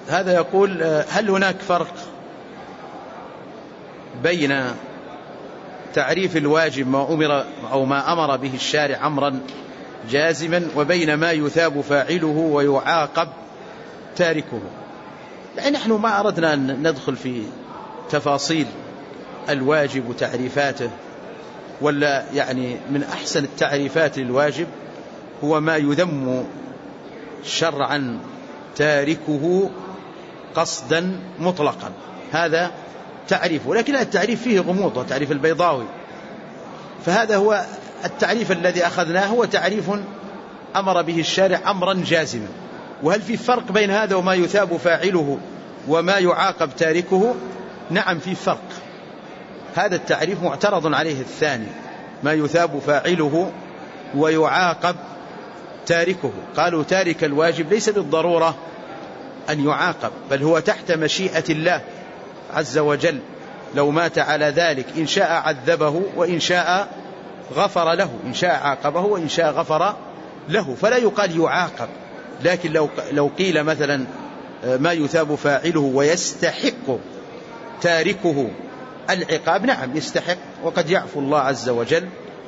هذا يقول: هل هناك فرق بين تعريف الواجب ما أمر به الشارع أمرا جازما وبين ما يثاب فاعله ويعاقب تاركه؟ يعني نحن ما أردنا أن ندخل في تفاصيل الواجب وتعريفاته، ولا يعني من أحسن التعريفات للواجب هو ما يذم شرعا تاركه قصدا مطلقا، هذا تعريفه، لكن التعريف فيه غموض، وتعريف البيضاوي، فهذا هو التعريف الذي أخذناه، هو تعريف أمر به الشارع أمرا جازما. وهل في فرق بين هذا وما يثاب فاعله وما يعاقب تاركه؟ نعم في فرق. هذا التعريف معترض عليه الثاني، ما يثاب فاعله ويعاقب تاركه. قالوا تارك الواجب ليس بالضرورة أن يعاقب، بل هو تحت مشيئة الله عز وجل، لو مات على ذلك إن شاء عذبه وإن شاء غفر له، إن شاء عاقبه وإن شاء غفر له، فلا يقال يعاقب. لكن لو قيل مثلا ما يثاب فاعله ويستحق تاركه العقاب، نعم يستحق، وقد يعفو الله عز وجل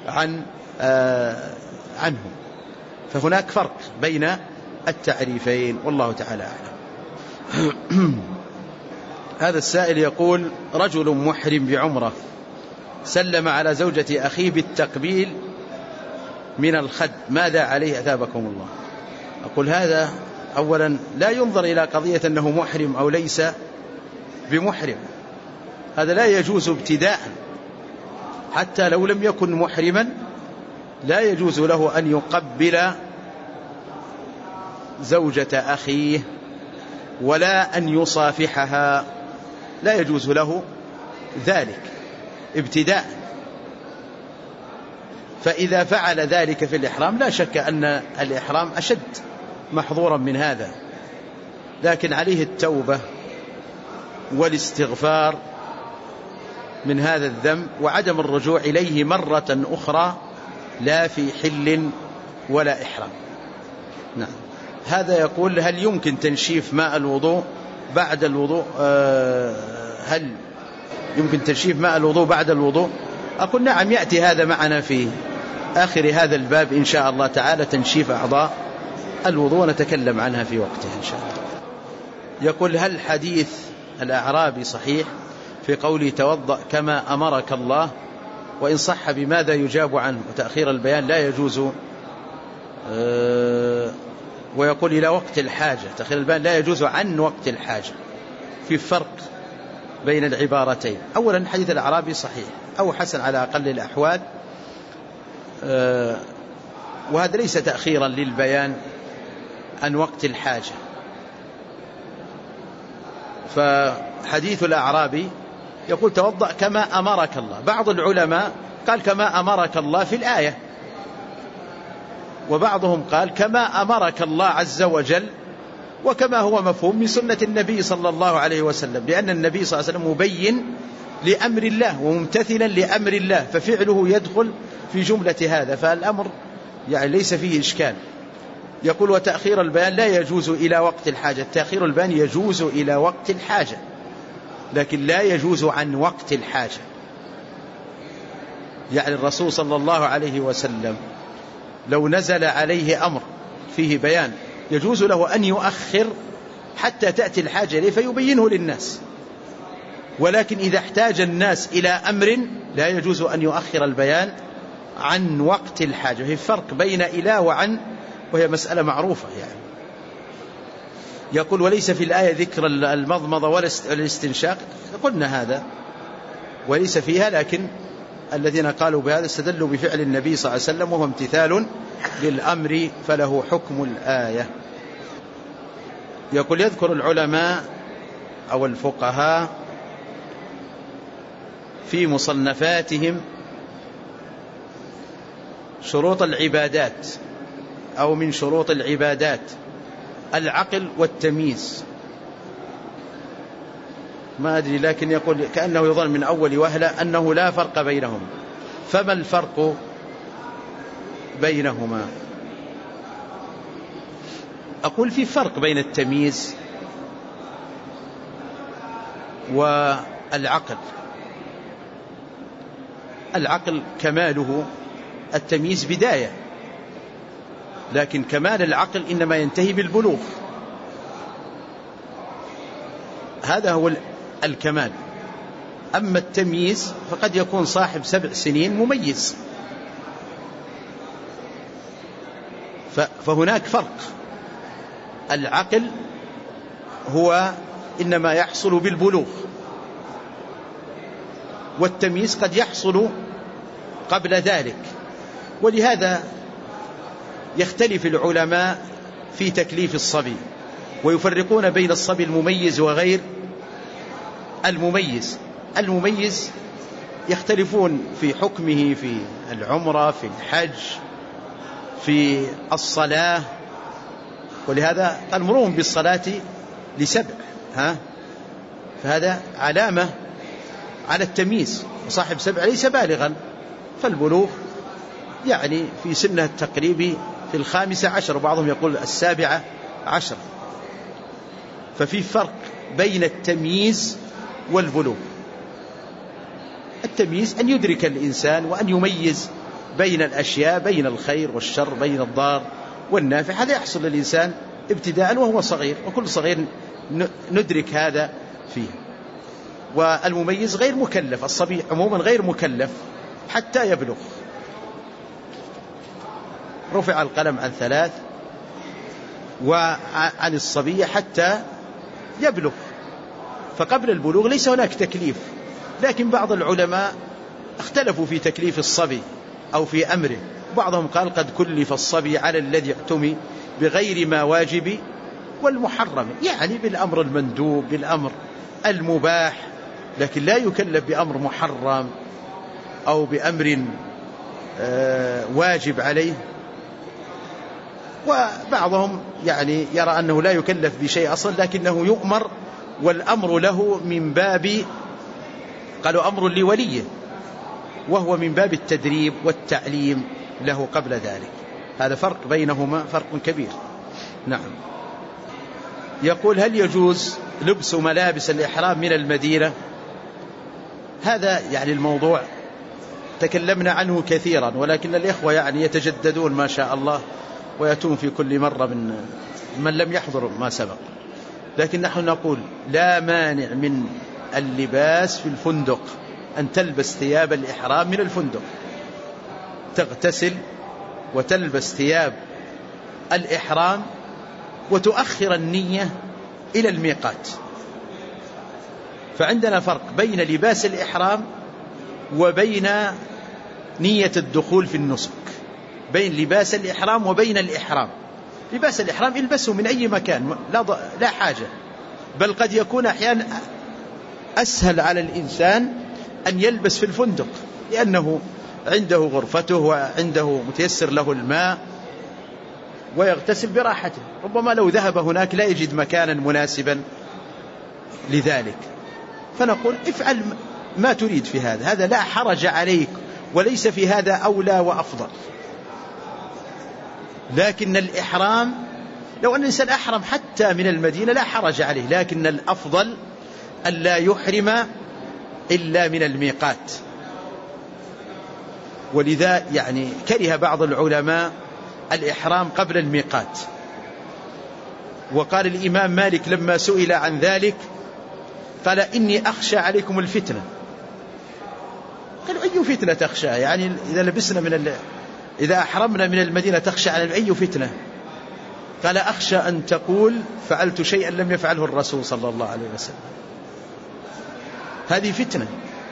عنه. فهناك فرق بين التعريفين، والله تعالى أعلم. هذا السائل يقول: رجل محرم بعمرة سلم على زوجة أخيه بالتقبيل من الخد، ماذا عليه أثابكم الله؟ أقول هذا أولا لا ينظر إلى قضية أنه محرم أو ليس بمحرم، هذا لا يجوز ابتداء، حتى لو لم يكن محرما لا يجوز له أن يقبل زوجة أخيه ولا أن يصافحها، لا يجوز له ذلك ابتداء. فإذا فعل ذلك في الإحرام لا شك أن الإحرام أشد محظورا من هذا، لكن عليه التوبة والاستغفار من هذا الذنب وعدم الرجوع إليه مرة أخرى، لا في حل ولا إحرام. نعم. هذا يقول: هل يمكن تنشيف ماء الوضوء بعد الوضوء؟ هل يمكن تنشيف ماء الوضوء بعد الوضوء؟ أقول نعم، يأتي هذا معنا في آخر هذا الباب إن شاء الله تعالى، تنشيف أعضاء الوضوء، ونتكلم عنها في وقتها إن شاء الله. يقول: هل حديث الأعرابي صحيح في قوله توضأ كما أمرك الله؟ وإن صح بماذا يجاب عنه؟ وتأخير البيان لا يجوز. ويقول: إلى وقت الحاجة، تأخير البيان لا يجوز عن وقت الحاجة. في فرق بين العبارتين. أولا حديث الأعرابي صحيح أو حسن على أقل الأحوال، وهذا ليس تأخيرا للبيان عن وقت الحاجة. فحديث الأعرابي يقول توضأ كما أمرك الله، بعض العلماء قال كما أمرك الله في الآية، وبعضهم قال كما أمرك الله عز وجل، وكما هو مفهوم من سنة النبي صلى الله عليه وسلم، لأن النبي صلى الله عليه وسلم مبين لأمر الله وممتثلا لأمر الله، ففعله يدخل في جملة هذا، فالأمر يعني ليس فيه إشكال. يقول: وتأخير البيان لا يجوز إلى وقت الحاجة. تأخير البيان يجوز إلى وقت الحاجة، لكن لا يجوز عن وقت الحاجة. يعني الرسول صلى الله عليه وسلم لو نزل عليه أمر فيه بيان يجوز له أن يؤخر حتى تأتي الحاجة إليه فيبينه للناس، ولكن إذا احتاج الناس إلى أمر لا يجوز أن يؤخر البيان عن وقت الحاجة. في فرق بين إلى وعن، وهي مسألة معروفة يعني. يقول: وليس في الآية ذكر المضمضة ولا الاستنشاق. قلنا هذا وليس فيها، لكن الذين قالوا بهذا استدلوا بفعل النبي صلى الله عليه وسلم، وهو امتثال للأمر فله حكم الآية. يقول: يذكر العلماء أو الفقهاء في مصنفاتهم شروط العبادات، أو من شروط العبادات العقل والتمييز. ما أدري، لكن يقول كأنه يظن من أول وهلة أنه لا فرق بينهم، فما الفرق بينهما؟ أقول في فرق بين التمييز والعقل. العقل كماله التمييز بداية، لكن كمال العقل إنما ينتهي بالبلوغ، هذا هو الكمال. أما التمييز فقد يكون صاحب 7 سنين مميز، فهناك فرق. العقل هو إنما يحصل بالبلوغ، والتمييز قد يحصل قبل ذلك. ولهذا يختلف العلماء في تكليف الصبي، ويفرقون بين الصبي المميز وغير المميز. المميز يختلفون في حكمه في العمرة، في الحج، في الصلاة. ولهذا قال مروهم بالصلاة ل7، فهذا علامة على التمييز. وصاحب 7 ليس بالغا، فالبلوغ يعني في سنة التقريب في 15، وبعضهم يقول 17. ففي فرق بين التمييز والبلوغ. التمييز أن يدرك الإنسان وأن يميز بين الأشياء، بين الخير والشر، بين الضار والنافع. هذا يحصل للإنسان ابتداء وهو صغير، وكل صغير ندرك هذا فيه. والمميز غير مكلف، الصبي عموما غير مكلف حتى يبلغ. رفع القلم عن 3 وعن الصبي حتى يبلغ، فقبل البلوغ ليس هناك تكليف. لكن بعض العلماء اختلفوا في تكليف الصبي أو في أمره. بعضهم قال قد كلف الصبي على الذي اعتمي بغير ما واجب والمحرم، يعني بالأمر المندوب، بالأمر المباح، لكن لا يكلف بأمر محرم أو بأمر واجب عليه. وبعضهم يعني يرى أنه لا يكلف بشيء أصلا، لكنه يؤمر، والأمر له من باب، قالوا أمر لوليه، وهو من باب التدريب والتعليم له قبل ذلك. هذا فرق بينهما، فرق كبير. نعم. يقول هل يجوز لبس ملابس الإحرام من المدينة؟ هذا يعني الموضوع تكلمنا عنه كثيرا، ولكن الإخوة يعني يتجددون ما شاء الله ويأتون في كل مرة من لم يحضر ما سبق. لكن نحن نقول لا مانع من اللباس في الفندق، أن تلبس ثياب الإحرام من الفندق، تغتسل وتلبس ثياب الإحرام وتؤخر النية إلى الميقات. فعندنا فرق بين لباس الإحرام وبين نية الدخول في النسك، بين لباس الإحرام وبين الإحرام. لباس الإحرام يلبسه من أي مكان، لا حاجة، بل قد يكون أحيانا أسهل على الإنسان أن يلبس في الفندق، لأنه عنده غرفته وعنده متيسر له الماء ويغتسل براحته. ربما لو ذهب هناك لا يجد مكانا مناسبا لذلك. فنقول افعل ما تريد في هذا لا حرج عليك، وليس في هذا أولى وأفضل. لكن الإحرام لو أن الإنسان أحرم حتى من المدينة لا حرج عليه، لكن الأفضل أن لا يحرم إلا من الميقات. ولذا يعني كره بعض العلماء الإحرام قبل الميقات. وقال الإمام مالك لما سئل عن ذلك قال إني أخشى عليكم الفتنة. قالوا أي فتنة تخشى؟ يعني إذا لبسنا إذا أحرمنا من المدينة تخشى على أي فتنة؟ قال أخشى أن تقول فعلت شيئا لم يفعله الرسول صلى الله عليه وسلم. هذه فتنة.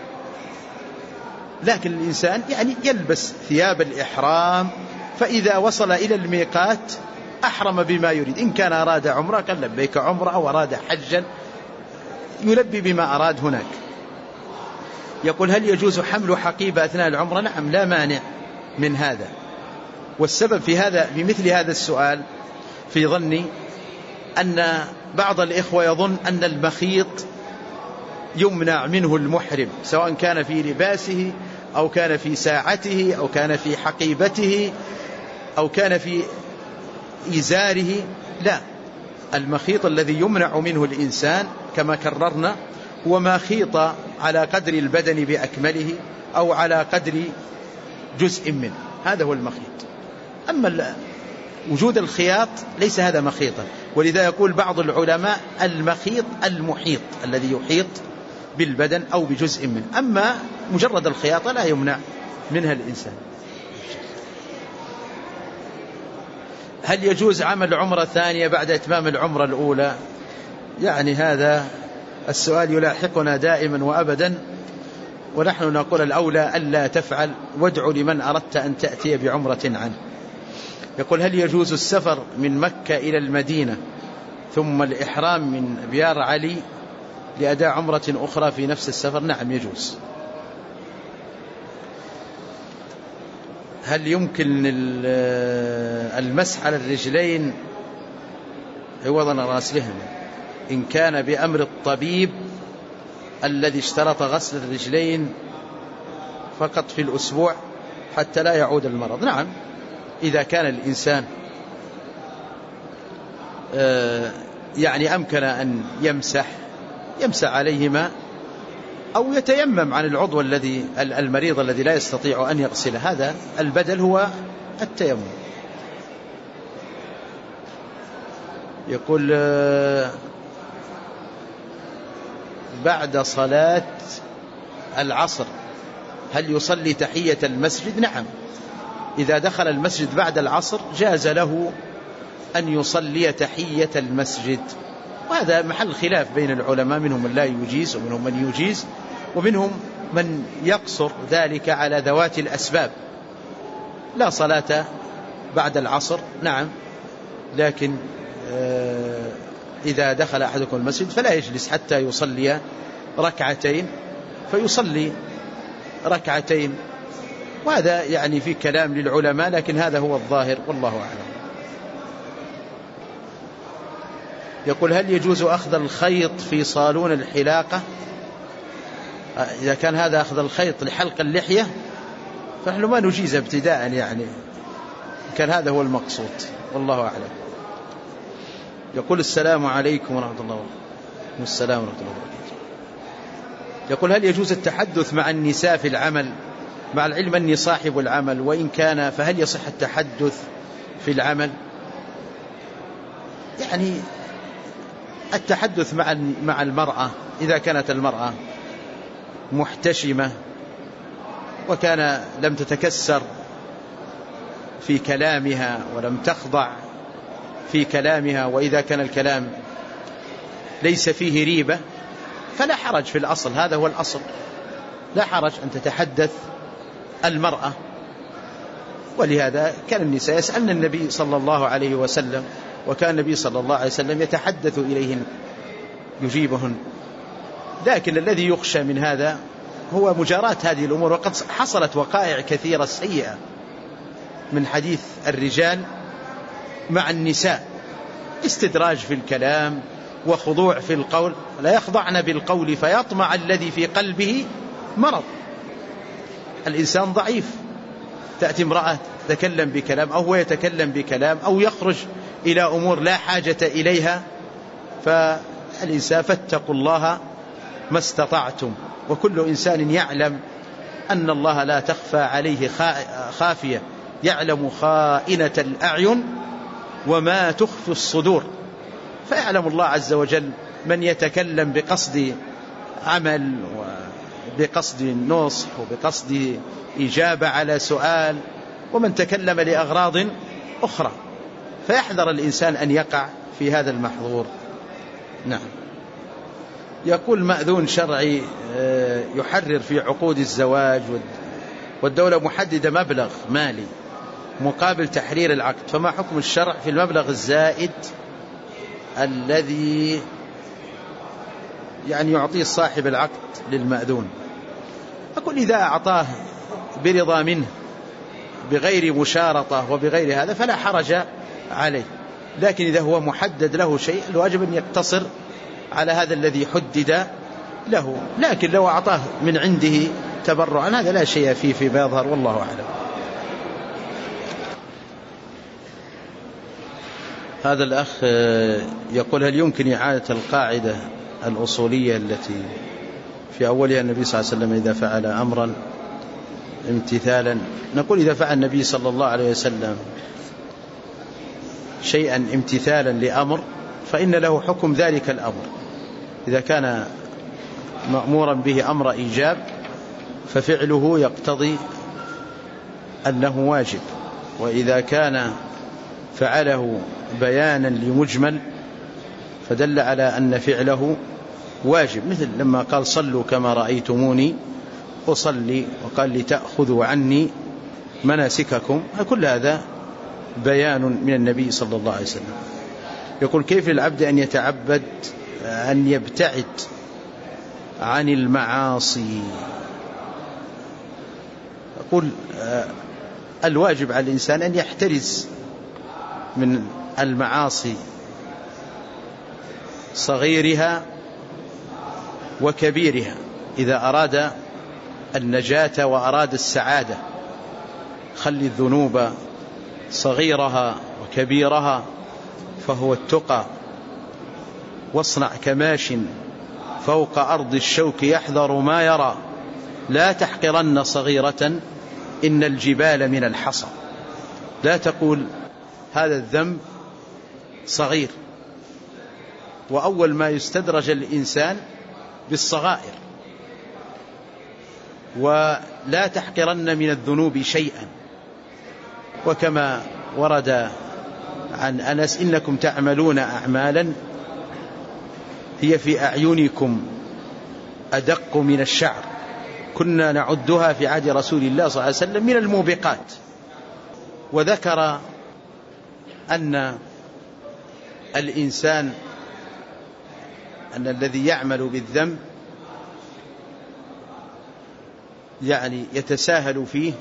لكن الإنسان يعني يلبس ثياب الإحرام، فإذا وصل إلى الميقات أحرم بما يريد. إن كان أراد عمره قال لبيك عمره، أو أراد حجا يلبي بما أراد هناك. يقول هل يجوز حمل حقيبة أثناء العمرة؟ نعم، لا مانع من هذا. والسبب في مثل هذا السؤال في ظني أن بعض الإخوة يظن أن المخيط يمنع منه المحرم، سواء كان في لباسه أو كان في ساعته أو كان في حقيبته أو كان في إزاره. لا، المخيط الذي يمنع منه الإنسان كما كررنا هو ما خيط على قدر البدن بأكمله أو على قدر جزء منه، هذا هو المخيط. أما وجود الخياط ليس هذا مخيطا، ولذا يقول بعض العلماء المخيط المحيط الذي يحيط بالبدن أو بجزء منه. أما مجرد الخياطة لا يمنع منها الإنسان. هل يجوز عمل عمرة ثانية بعد إتمام العمرة الأولى؟ يعني هذا السؤال يلاحقنا دائما وأبدا، ونحن نقول الأولى ألا تفعل، وادع لمن أردت أن تأتي بعمرة عنه. يقول هل يجوز السفر من مكة إلى المدينة ثم الإحرام من أبيار علي لأداء عمرة أخرى في نفس السفر؟ نعم يجوز. هل يمكن المسح على الرجلين عوضا عن غسلهما إن كان بأمر الطبيب الذي اشترط غسل الرجلين فقط في الأسبوع حتى لا يعود المرض؟ نعم، إذا كان الإنسان يعني أمكن أن يمسح عليهما أو يتيمم عن العضو الذي المريض الذي لا يستطيع أن يغسله، هذا البدل هو التيمم. يقول بعد صلاة العصر هل يصلي تحية المسجد؟ نعم، إذا دخل المسجد بعد العصر جاز له أن يصلي تحية المسجد، وهذا محل خلاف بين العلماء، منهم من لا يجيز ومنهم من يجيز، ومنهم من يقصر ذلك على ذوات الأسباب. لا صلاة بعد العصر، نعم، لكن إذا دخل أحدكم المسجد فلا يجلس حتى يصلي ركعتين، فيصلي ركعتين، وهذا يعني في كلام للعلماء، لكن هذا هو الظاهر والله أعلم. يقول هل يجوز أخذ الخيط في صالون الحلاقة؟ إذا كان هذا أخذ الخيط لحلق اللحية فنحن ما نجيز ابتداء، يعني كان هذا هو المقصود والله أعلم. يقول السلام عليكم ورحمة الله وبركاته. والسلام ورحمة الله وبركاته. يقول هل يجوز التحدث مع النساء في العمل مع العلم أني صاحب العمل، وإن كان فهل يصح التحدث في العمل؟ يعني التحدث مع المرأة إذا كانت المرأة محتشمة وكان لم تتكسر في كلامها ولم تخضع في كلامها، وإذا كان الكلام ليس فيه ريبة فلا حرج في الأصل، هذا هو الأصل، لا حرج أن تتحدث المرأة. ولهذا كان النساء يسألن النبي صلى الله عليه وسلم، وكان النبي صلى الله عليه وسلم يتحدث إليهن يجيبهن. لكن الذي يخشى من هذا هو مجاراة هذه الأمور، وقد حصلت وقائع كثيرة سيئة من حديث الرجال مع النساء، استدراج في الكلام وخضوع في القول، لا يخضعن بالقول فيطمع الذي في قلبه مرض. الإنسان ضعيف، تأتي امرأة تتكلم بكلام أو هو يتكلم بكلام أو يخرج إلى أمور لا حاجة إليها، فالإنسان فاتقوا الله ما استطعتم، وكل إنسان يعلم أن الله لا تخفى عليه خافية، يعلم خائنة الأعين وما تخفي الصدور، فيعلم الله عز وجل من يتكلم بقصد عمل وبقصد نصح وبقصد إجابة على سؤال، ومن تكلم لأغراض أخرى، فيحذر الإنسان أن يقع في هذا المحظور. نعم. يقول مأذون شرعي يحرر في عقود الزواج والدولة محددة مبلغ مالي مقابل تحرير العقد، فما حكم الشرع في المبلغ الزائد الذي يعني يعطيه صاحب العقد للمأذون؟ أقول إذا أعطاه برضا منه بغير مشارطة وبغير هذا فلا حرج عليه، لكن إذا هو محدد له شيء الواجب أن يقتصر على هذا الذي حدد له، لكن لو أعطاه من عنده تبرعا هذا لا شيء فيه فيما يظهر والله أعلم. هذا الأخ يقول هل يمكن إعادة القاعدة الأصولية التي في أولها النبي صلى الله عليه وسلم إذا فعل أمرا امتثالا، نقول إذا فعل النبي صلى الله عليه وسلم شيئا امتثالا لأمر فإن له حكم ذلك الأمر. إذا كان مأمورا به أمر إيجاب ففعله يقتضي أنه واجب، وإذا كان فعله بيانا لمجمل فدل على أن فعله واجب، مثل لما قال صلوا كما رأيتموني أصلي، وقال لتأخذوا عني مناسككم، كل هذا بيان من النبي صلى الله عليه وسلم. يقول كيف للعبد أن يتعبد أن يبتعد عن المعاصي؟ يقول الواجب على الإنسان أن يحترز من المعاصي صغيرها وكبيرها إذا أراد النجاة وأراد السعادة. خلي الذنوب صغيرها وكبيرها فهو التقى، واصنع كماش فوق أرض الشوك يحذر ما يرى، لا تحقرن صغيرة إن الجبال من الحصى. لا تقول هذا الذنب صغير، وأول ما يستدرج الإنسان بالصغائر، ولا تحقرن من الذنوب شيئا. وكما ورد عن أنس إنكم تعملون أعمالا هي في أعينكم أدق من الشعر كنا نعدها في عهد رسول الله صلى الله عليه وسلم من الموبقات. وذكر أن الإنسان أن الذي يعمل بالذنب يعني يتساهل فيه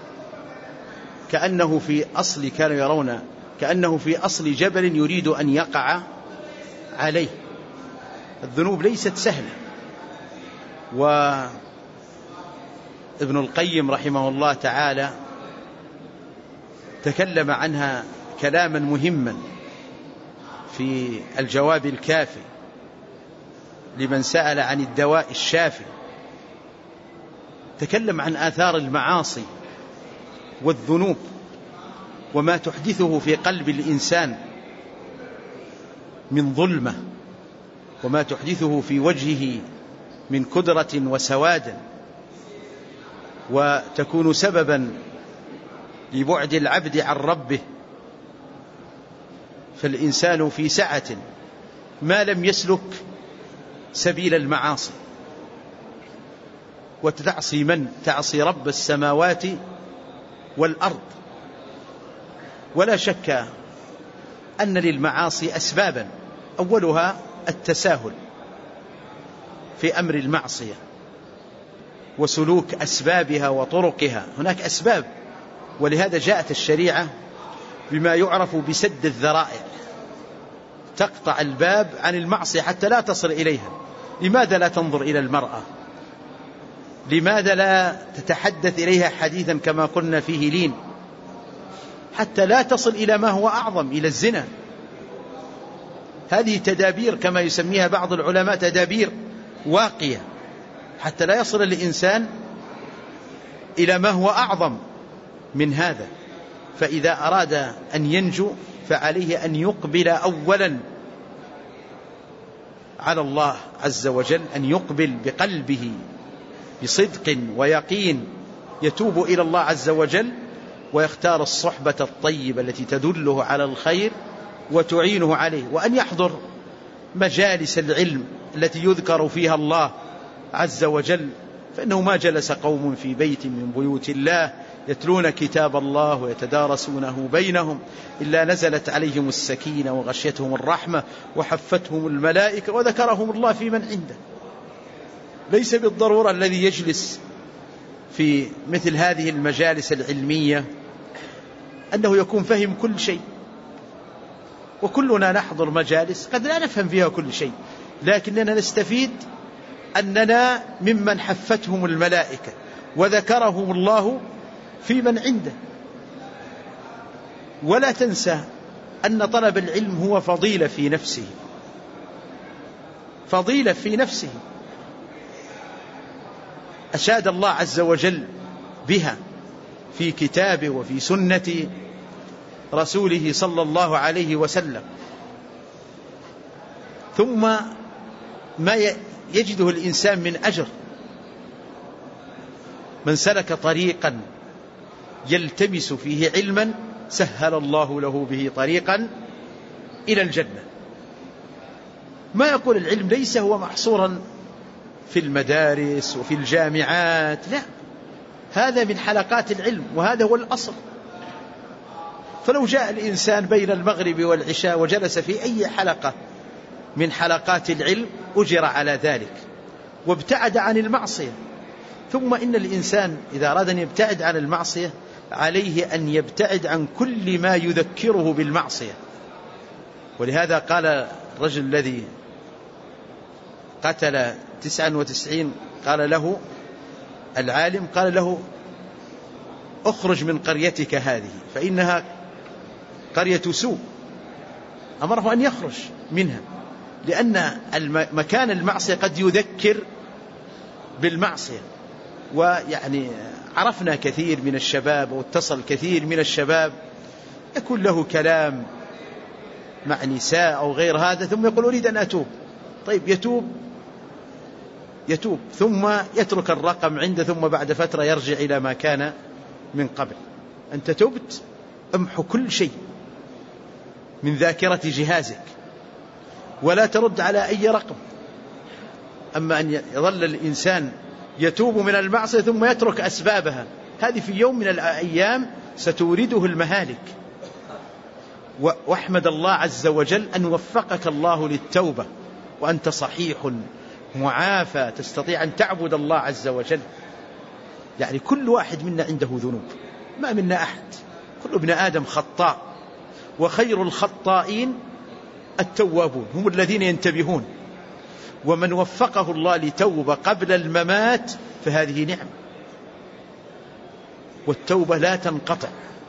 كأنه في أصل، كانوا يرون كأنه في أصل جبل يريد أن يقع عليه. الذنوب ليست سهلة. وابن القيم رحمه الله تعالى تكلم عنها كلاما مهما في الجواب الكافي لمن سأل عن الدواء الشافي. تكلم عن آثار المعاصي والذنوب وما تحدثه في قلب الإنسان من ظلمة، وما تحدثه في وجهه من كدرة وسواد، وتكون سببا لبعد العبد عن ربه. فالإنسان في سعة ما لم يسلك سبيل المعاصي. وتعصي من؟ تعصي رب السماوات والأرض. ولا شك أن للمعاصي أسبابا، أولها التساهل في أمر المعصية وسلوك أسبابها وطرقها. هناك أسباب، ولهذا جاءت الشريعة بما يعرف بسد الذرائع، تقطع الباب عن المعصية حتى لا تصل إليها. لماذا لا تنظر إلى المرأة؟ لماذا لا تتحدث إليها حديثا كما قلنا فيه لين؟ حتى لا تصل إلى ما هو أعظم، إلى الزنا. هذه تدابير كما يسميها بعض العلماء، تدابير واقية حتى لا يصل الإنسان إلى ما هو أعظم من هذا. فإذا أراد أن ينجو فعليه أن يقبل أولا على الله عز وجل، أن يقبل بقلبه بصدق ويقين، يتوب إلى الله عز وجل ويختار الصحبة الطيبة التي تدله على الخير وتعينه عليه، وأن يحضر مجالس العلم التي يذكر فيها الله عز وجل. فإنه ما جلس قوم في بيت من بيوت الله يتلون كتاب الله ويتدارسونه بينهم إلا نزلت عليهم السكينة وغشيتهم الرحمة وحفتهم الملائكة وذكرهم الله في من عنده. ليس بالضرورة الذي يجلس في مثل هذه المجالس العلمية أنه يكون فهم كل شيء، وكلنا نحضر مجالس قد لا نفهم فيها كل شيء، لكننا نستفيد أننا ممن حفتهم الملائكة وذكرهم الله في من عنده. ولا تنسى أن طلب العلم هو فضيلة في نفسه، فضيلة في نفسه. أشاد الله عز وجل بها في كتابه وفي سنة رسوله صلى الله عليه وسلم. ثم ما يجده الإنسان من أجر: من سلك طريقا يلتمس فيه علما سهل الله له به طريقا إلى الجنة. ما يقول العلم ليس هو محصورا في المدارس وفي الجامعات، لا، هذا من حلقات العلم وهذا هو الأصل. فلو جاء الإنسان بين المغرب والعشاء وجلس في أي حلقة من حلقات العلم أجر على ذلك وابتعد عن المعصية. ثم إن الإنسان إذا أراد أن يبتعد عن المعصية عليه أن يبتعد عن كل ما يذكره بالمعصية. ولهذا قال الرجل الذي قتل 99 قال له العالم، قال له: اخرج من قريتك هذه فإنها قرية سوء. أمره أن يخرج منها، لأن مكان المعصية قد يذكر بالمعصية. ويعني عرفنا كثير من الشباب واتصل كثير من الشباب يكون له كلام مع نساء أو غير هذا، ثم يقول أريد أن أتوب. طيب، يتوب ثم يترك الرقم عنده، ثم بعد فترة يرجع إلى ما كان من قبل. أنت تبت، امحو كل شيء من ذاكرة جهازك ولا ترد على أي رقم. أما أن يظل الإنسان يتوب من المعصية ثم يترك أسبابها، هذه في يوم من الأيام ستورده المهالك. واحمد الله عز وجل أن وفقك الله للتوبة وأنت صحيح معافى تستطيع أن تعبد الله عز وجل. يعني كل واحد منا عنده ذنوب، ما منا أحد، كل ابن آدم خطاء، وخير الخطائين التوابون، هم الذين ينتبهون. ومن وفقه الله لتوبة قبل الممات فهذه نعمة. والتوبة لا تنقطع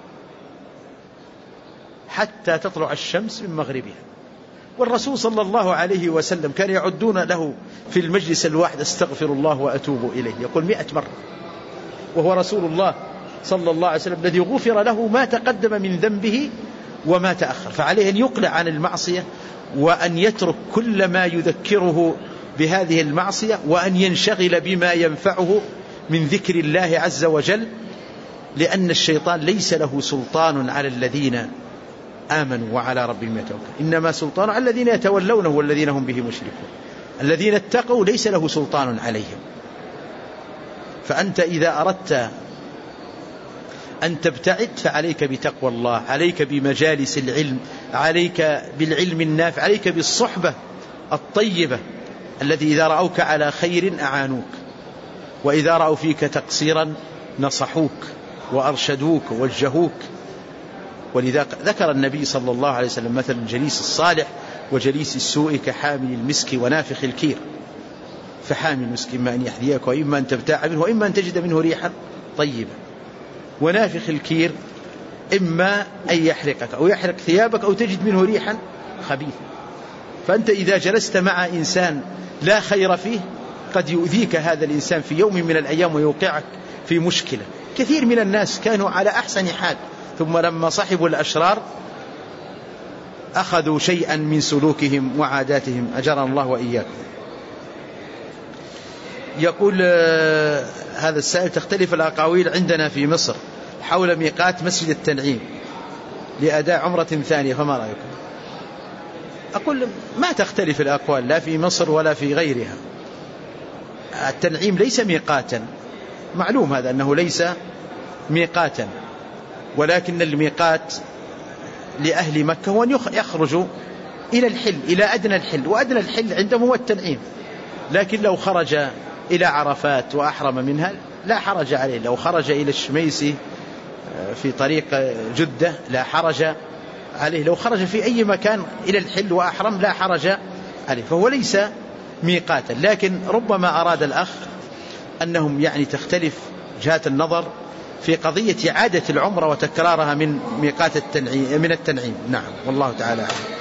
حتى تطلع الشمس من مغربها. والرسول صلى الله عليه وسلم كان يعدون له في المجلس الواحد: استغفر الله وأتوب إليه، يقول 100 مرة، وهو رسول الله صلى الله عليه وسلم الذي غفر له ما تقدم من ذنبه وما تأخر. فعليه أن يقلع عن المعصية وأن يترك كل ما يذكره بهذه المعصية، وأن ينشغل بما ينفعه من ذكر الله عز وجل، لأن الشيطان ليس له سلطان على الذين آمنوا وعلى ربهم يتوكلون، إنما سلطان على الذين يتولونه والذين هم به مشركون. الذين اتقوا ليس له سلطان عليهم. فأنت إذا أردت أن تبتعد فعليك بتقوى الله، عليك بمجالس العلم، عليك بالعلم النافع، عليك بالصحبة الطيبة الذي إذا رأوك على خير أعانوك، وإذا رأوا فيك تقصيرا نصحوك وأرشدوك ووجهوك. ولذا ذكر النبي صلى الله عليه وسلم مثل الجليس الصالح وجليس السوء كحامل المسك ونافخ الكير. فحامل المسك إما أن يحذيك وإما أن تبتاع منه وإما أن تجد منه ريحا طيبة، ونافخ الكير إما أن يحرقك أو يحرق ثيابك أو تجد منه ريحا خبيثة. فأنت إذا جلست مع إنسان لا خير فيه قد يؤذيك هذا الإنسان في يوم من الأيام ويوقعك في مشكلة. كثير من الناس كانوا على أحسن حال، ثم لما صحبوا الأشرار أخذوا شيئا من سلوكهم وعاداتهم، أجرنا الله وإياكم. يقول هذا السائل: تختلف الأقاويل عندنا في مصر حول ميقات مسجد التنعيم لأداء عمرة ثانية، فما رأيكم؟ أقول ما تختلف الأقوال لا في مصر ولا في غيرها. التنعيم ليس ميقاتا، معلوم هذا أنه ليس ميقاتا، ولكن الميقات لأهل مكة هو أن يخرجوا إلى الحل، إلى أدنى الحل، وأدنى الحل عندهم هو التنعيم. لكن لو خرج إلى عرفات وأحرم منها لا حرج عليه، لو خرج إلى الشميسي في طريق جدة لا حرج عليه، لو خرج في أي مكان إلى الحل وأحرم لا حرج عليه، فهو ليس ميقاتا. لكن ربما أراد الأخ أنهم يعني تختلف جهات النظر في قضية إعادة العمرة وتكرارها من ميقات التنعيم. نعم، والله تعالى أعلم.